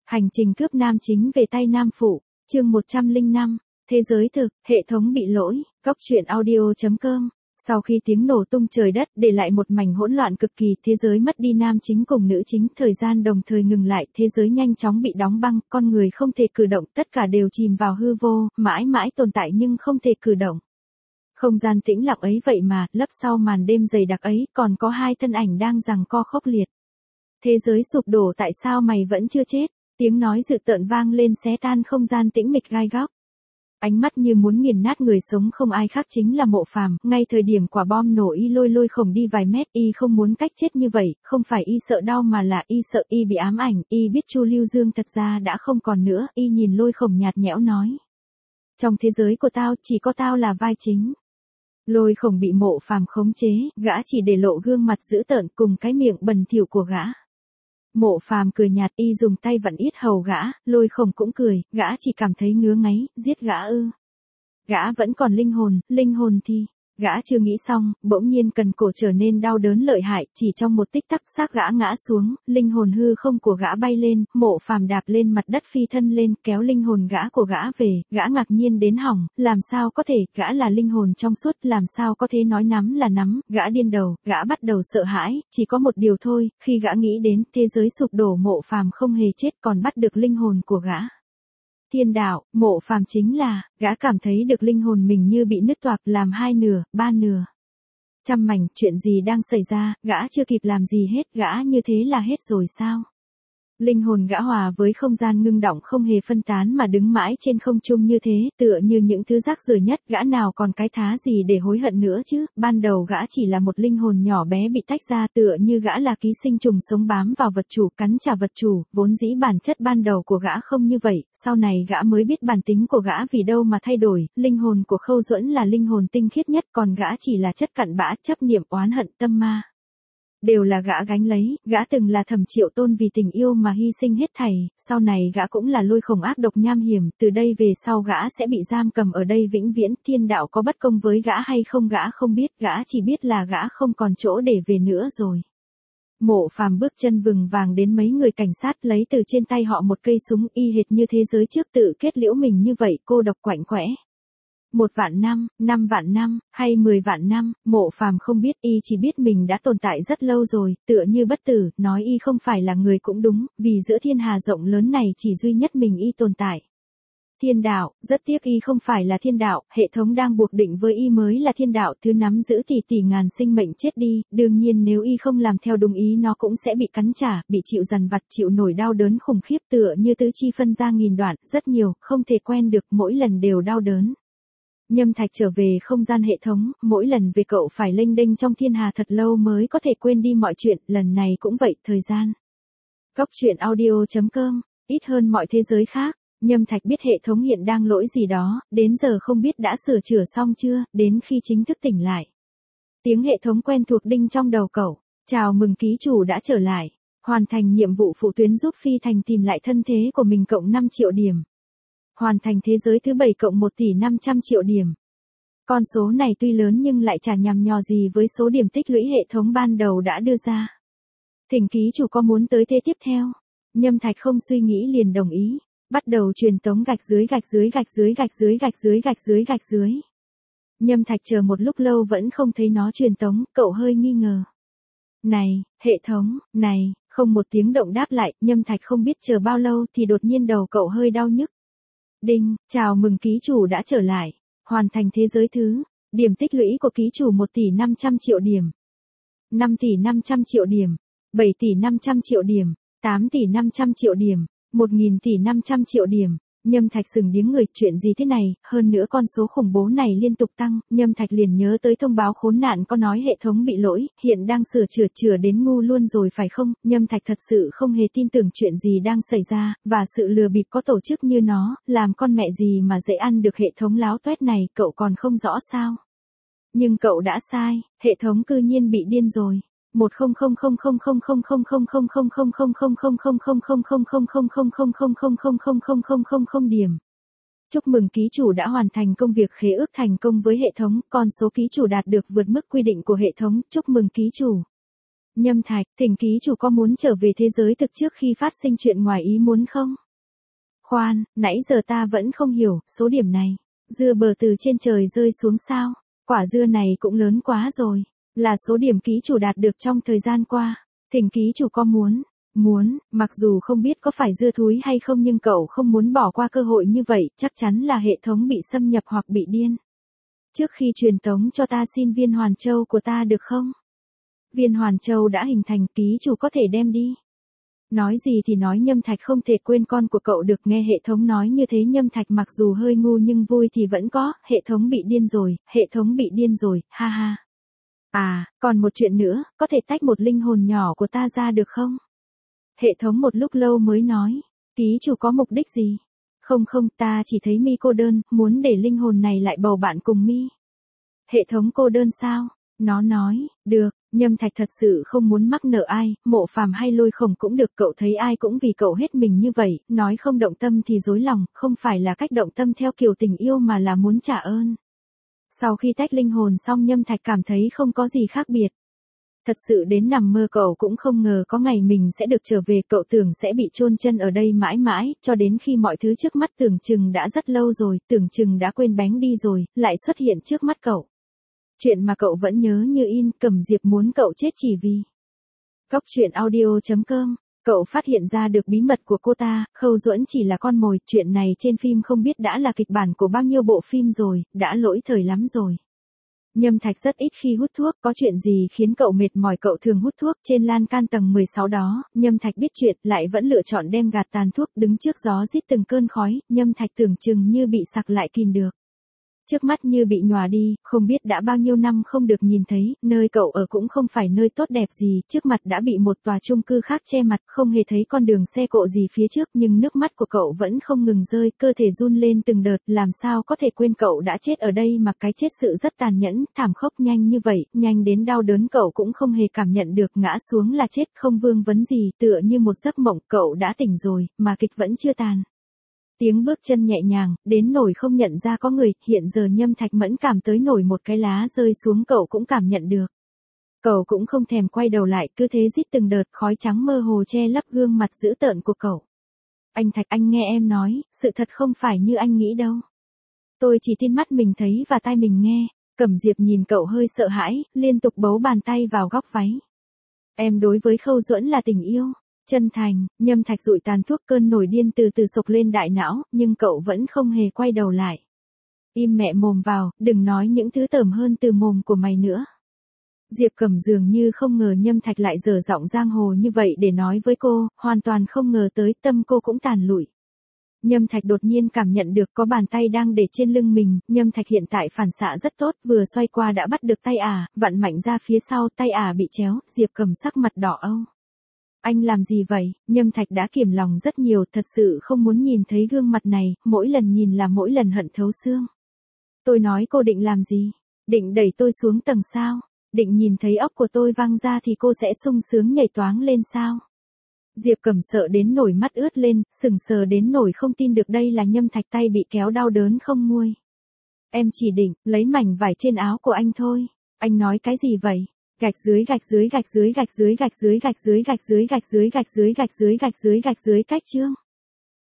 Hành trình cướp nam chính về tay nam phụ, chương 105, thế giới thực, hệ thống bị lỗi, Cóc truyện audio.com. Sau khi tiếng nổ tung trời đất để lại một mảnh hỗn loạn cực kỳ, thế giới mất đi nam chính cùng nữ chính, thời gian đồng thời ngừng lại, thế giới nhanh chóng bị đóng băng, con người không thể cử động, tất cả đều chìm vào hư vô, mãi mãi tồn tại nhưng không thể cử động. Không gian tĩnh lặng ấy vậy mà, lấp sau màn đêm dày đặc ấy, còn có hai thân ảnh đang giằng co khốc liệt. Thế giới sụp đổ, tại sao mày vẫn chưa chết? Tiếng nói dữ tợn vang lên xé tan không gian tĩnh mịch gai góc. Ánh mắt như muốn nghiền nát người sống không ai khác chính là Mộ Phàm, ngay thời điểm quả bom nổ y lôi khổng đi vài mét, y không muốn cách chết như vậy, không phải y sợ đau mà là y sợ y bị ám ảnh, y biết Chu Lưu Dương thật ra đã không còn nữa, y nhìn lôi khổng nhạt nhẽo nói. Trong thế giới của tao, chỉ có tao là vai chính. Lôi khổng bị Mộ Phàm khống chế, gã chỉ để lộ gương mặt dữ tợn cùng cái miệng bẩn thỉu của gã. Mộ Phàm cười nhạt, y dùng tay vặn yết hầu gã, lôi khổng cũng cười, gã chỉ cảm thấy ngứa ngáy, giết gã ư? Gã vẫn còn linh hồn thì... Gã chưa nghĩ xong, bỗng nhiên cần cổ trở nên đau đớn lợi hại, chỉ trong một tích tắc xác gã ngã xuống, linh hồn hư không của gã bay lên, Mộ Phàm đạp lên mặt đất phi thân lên, kéo linh hồn gã của gã về, gã ngạc nhiên đến hỏng, làm sao có thể, gã là linh hồn trong suốt, làm sao có thể nói nắm là nắm, gã điên đầu, gã bắt đầu sợ hãi, chỉ có một điều thôi, khi gã nghĩ đến thế giới sụp đổ, Mộ Phàm không hề chết còn bắt được linh hồn của gã. Thiên đạo, Mộ Phàm chính là, gã cảm thấy được linh hồn mình như bị nứt toạc làm hai nửa, ba nửa. Trăm mảnh, chuyện gì đang xảy ra, gã chưa kịp làm gì hết, gã như thế là hết rồi sao? Linh hồn gã hòa với không gian ngưng đọng không hề phân tán mà đứng mãi trên không trung như thế, tựa như những thứ rác rưởi nhất, gã nào còn cái thá gì để hối hận nữa chứ, ban đầu gã chỉ là một linh hồn nhỏ bé bị tách ra, tựa như gã là ký sinh trùng sống bám vào vật chủ, cắn trả vật chủ, vốn dĩ bản chất ban đầu của gã không như vậy, sau này gã mới biết bản tính của gã vì đâu mà thay đổi, linh hồn của Khâu Duẫn là linh hồn tinh khiết nhất, còn gã chỉ là chất cặn bã, chấp niệm oán hận tâm ma. Đều là gã gánh lấy, gã từng là Thẩm Triệu Tôn vì tình yêu mà hy sinh hết thảy, sau này gã cũng là lôi khổng ác độc nham hiểm, từ đây về sau gã sẽ bị giam cầm ở đây vĩnh viễn, thiên đạo có bất công với gã hay không gã không biết, gã chỉ biết là gã không còn chỗ để về nữa rồi. Mộ Phàm bước chân vừng vàng đến mấy người cảnh sát lấy từ trên tay họ một cây súng y hệt như thế giới trước tự kết liễu mình như vậy, cô độc quạnh quẽ. 1 vạn năm, 5 vạn năm, hay 10 vạn năm, Mộ Phàm không biết, y chỉ biết mình đã tồn tại rất lâu rồi, tựa như bất tử, nói y không phải là người cũng đúng, vì giữa thiên hà rộng lớn này chỉ duy nhất mình y tồn tại. Thiên đạo, rất tiếc y không phải là thiên đạo, hệ thống đang buộc định với y mới là thiên đạo, thứ nắm giữ tỷ ngàn sinh mệnh chết đi, đương nhiên nếu y không làm theo đúng ý nó cũng sẽ bị cắn trả, bị chịu dằn vặt, chịu nổi đau đớn khủng khiếp tựa như tứ chi phân ra nghìn đoạn, rất nhiều, không thể quen được, mỗi lần đều đau đớn. Nhâm Thạch trở về không gian hệ thống, mỗi lần về cậu phải lênh đênh trong thiên hà thật lâu mới có thể quên đi mọi chuyện, lần này cũng vậy, thời gian. Cóc truyện audio.com, ít hơn mọi thế giới khác, Nhâm Thạch biết hệ thống hiện đang lỗi gì đó, đến giờ không biết đã sửa chữa xong chưa, đến khi chính thức tỉnh lại. Tiếng hệ thống quen thuộc đinh trong đầu cậu, chào mừng ký chủ đã trở lại, hoàn thành nhiệm vụ phụ tuyến giúp Phi Thành tìm lại thân thế của mình cộng 5 triệu điểm. Hoàn thành thế giới thứ 7 cộng 1 tỷ 500 triệu điểm. Con số này tuy lớn nhưng lại chả nhằm nhò gì với số điểm tích lũy hệ thống ban đầu đã đưa ra. Thỉnh ký chủ có muốn tới thế tiếp theo? Nhâm Thạch không suy nghĩ liền đồng ý. Bắt đầu truyền tống gạch dưới. Nhâm Thạch chờ một lúc lâu vẫn không thấy nó truyền tống, cậu hơi nghi ngờ. Này, hệ thống, này, không một tiếng động đáp lại, Nhâm Thạch không biết chờ bao lâu thì đột nhiên đầu cậu hơi đau nhức. Đinh, chào mừng ký chủ đã trở lại. Hoàn thành thế giới thứ. Điểm tích lũy của ký chủ 1 tỷ 500 triệu điểm. 5 tỷ 500 triệu điểm. 7 tỷ 500 triệu điểm. 8 tỷ 500 triệu điểm. 1.000 tỷ 500 triệu điểm. Nhâm Thạch sừng điếng người, chuyện gì thế này, hơn nữa con số khủng bố này liên tục tăng, Nhâm Thạch liền nhớ tới thông báo khốn nạn có nói hệ thống bị lỗi, hiện đang sửa chữa đến ngu luôn rồi phải không, Nhâm Thạch thật sự không hề tin tưởng chuyện gì đang xảy ra, và sự lừa bịp có tổ chức như nó, làm con mẹ gì mà dễ ăn được hệ thống láo toét này, cậu còn không rõ sao. Nhưng cậu đã sai, hệ thống cư nhiên bị điên rồi. 10000000000000000000000000000 điểm. Chúc mừng ký chủ đã hoàn thành công việc khế ước thành công với hệ thống, con số ký chủ đạt được vượt mức quy định của hệ thống, chúc mừng ký chủ. Nhâm Thạch, thỉnh ký chủ có muốn trở về thế giới thực trước khi phát sinh chuyện ngoài ý muốn không? Khoan, nãy giờ ta vẫn không hiểu, số điểm này. Dưa bờ từ trên trời rơi xuống sao? Quả dưa này cũng lớn quá rồi. Là số điểm ký chủ đạt được trong thời gian qua. Thỉnh ký chủ có muốn, mặc dù không biết có phải dưa thúi hay không nhưng cậu không muốn bỏ qua cơ hội như vậy, chắc chắn là hệ thống bị xâm nhập hoặc bị điên. Trước khi truyền tống cho ta xin viên hoàn châu của ta được không? Viên hoàn châu đã hình thành, ký chủ có thể đem đi. Nói gì thì nói, Nhâm Thạch không thể quên con của cậu được, nghe hệ thống nói như thế Nhâm Thạch mặc dù hơi ngu nhưng vui thì vẫn có, hệ thống bị điên rồi, ha ha. À, còn một chuyện nữa, có thể tách một linh hồn nhỏ của ta ra được không? Hệ thống một lúc lâu mới nói, ký chủ có mục đích gì? Không, ta chỉ thấy mi cô đơn, muốn để linh hồn này lại bầu bạn cùng mi. Hệ thống cô đơn sao? Nó nói, được, Nhâm Thạch thật sự không muốn mắc nợ ai, Mộ Phàm hay Lôi Khổng cũng được, cậu thấy ai cũng vì cậu hết mình như vậy, nói không động tâm thì dối lòng, không phải là cách động tâm theo kiểu tình yêu mà là muốn trả ơn. Sau khi tách linh hồn xong Nhâm Thạch cảm thấy không có gì khác biệt. Thật sự đến nằm mơ cậu cũng không ngờ có ngày mình sẽ được trở về, cậu tưởng sẽ bị chôn chân ở đây mãi mãi, cho đến khi mọi thứ trước mắt tưởng chừng đã rất lâu rồi, tưởng chừng đã quên bén đi rồi, lại xuất hiện trước mắt cậu. Chuyện mà cậu vẫn nhớ như in, Cẩm Diệp muốn cậu chết chỉ vì. Góc truyện audio.com, cậu phát hiện ra được bí mật của cô ta, Khâu Duẫn chỉ là con mồi, chuyện này trên phim không biết đã là kịch bản của bao nhiêu bộ phim rồi, đã lỗi thời lắm rồi. Nhâm Thạch rất ít khi hút thuốc, có chuyện gì khiến cậu mệt mỏi cậu thường hút thuốc, trên lan can tầng 16 đó, Nhâm Thạch biết chuyện, lại vẫn lựa chọn đem gạt tàn thuốc, đứng trước gió rít từng cơn khói, Nhâm Thạch tưởng chừng như bị sặc lại kìm được. Trước mắt như bị nhòa đi, không biết đã bao nhiêu năm không được nhìn thấy, nơi cậu ở cũng không phải nơi tốt đẹp gì, trước mặt đã bị một tòa chung cư khác che mặt, không hề thấy con đường xe cộ gì phía trước, nhưng nước mắt của cậu vẫn không ngừng rơi, cơ thể run lên từng đợt, làm sao có thể quên cậu đã chết ở đây mà cái chết sự rất tàn nhẫn, thảm khốc nhanh như vậy, nhanh đến đau đớn cậu cũng không hề cảm nhận được, ngã xuống là chết, không vương vấn gì, tựa như một giấc mộng, cậu đã tỉnh rồi, mà kịch vẫn chưa tàn. Tiếng bước chân nhẹ nhàng, đến nổi không nhận ra có người, hiện giờ Nhâm Thạch mẫn cảm tới nổi một cái lá rơi xuống cậu cũng cảm nhận được. Cậu cũng không thèm quay đầu lại, cứ thế rít từng đợt khói trắng mơ hồ che lấp gương mặt dữ tợn của cậu. Anh Thạch, anh nghe em nói, sự thật không phải như anh nghĩ đâu. Tôi chỉ tin mắt mình thấy và tai mình nghe. Cẩm Diệp nhìn cậu hơi sợ hãi, liên tục bấu bàn tay vào góc váy. Em đối với Khâu Duẫn là tình yêu. Chân thành, Nhâm Thạch dụi tàn thuốc, cơn nổi điên từ từ sộc lên đại não, nhưng cậu vẫn không hề quay đầu lại. Im mẹ mồm vào, đừng nói những thứ tởm hơn từ mồm của mày nữa. Diệp Cẩm dường như không ngờ Nhâm Thạch lại dở giọng giang hồ như vậy để nói với cô, hoàn toàn không ngờ tới, tâm cô cũng tàn lụi. Nhâm Thạch đột nhiên cảm nhận được có bàn tay đang để trên lưng mình, Nhâm Thạch hiện tại phản xạ rất tốt, vừa xoay qua đã bắt được tay vặn mạnh ra phía sau, tay bị chéo, Diệp Cẩm sắc mặt đỏ âu. Anh làm gì vậy? Nhâm Thạch đã kiềm lòng rất nhiều, thật sự không muốn nhìn thấy gương mặt này, mỗi lần nhìn là mỗi lần hận thấu xương. Tôi nói cô định làm gì? Định đẩy tôi xuống tầng sao? Định nhìn thấy óc của tôi văng ra thì cô sẽ sung sướng nhảy toáng lên sao? Diệp Cẩm sợ đến nổi mắt ướt lên, sững sờ đến nổi không tin được đây là Nhâm Thạch, tay bị kéo đau đớn không nguôi. Em chỉ định lấy mảnh vải trên áo của anh thôi. Anh nói cái gì vậy? Gạch dưới cách chương.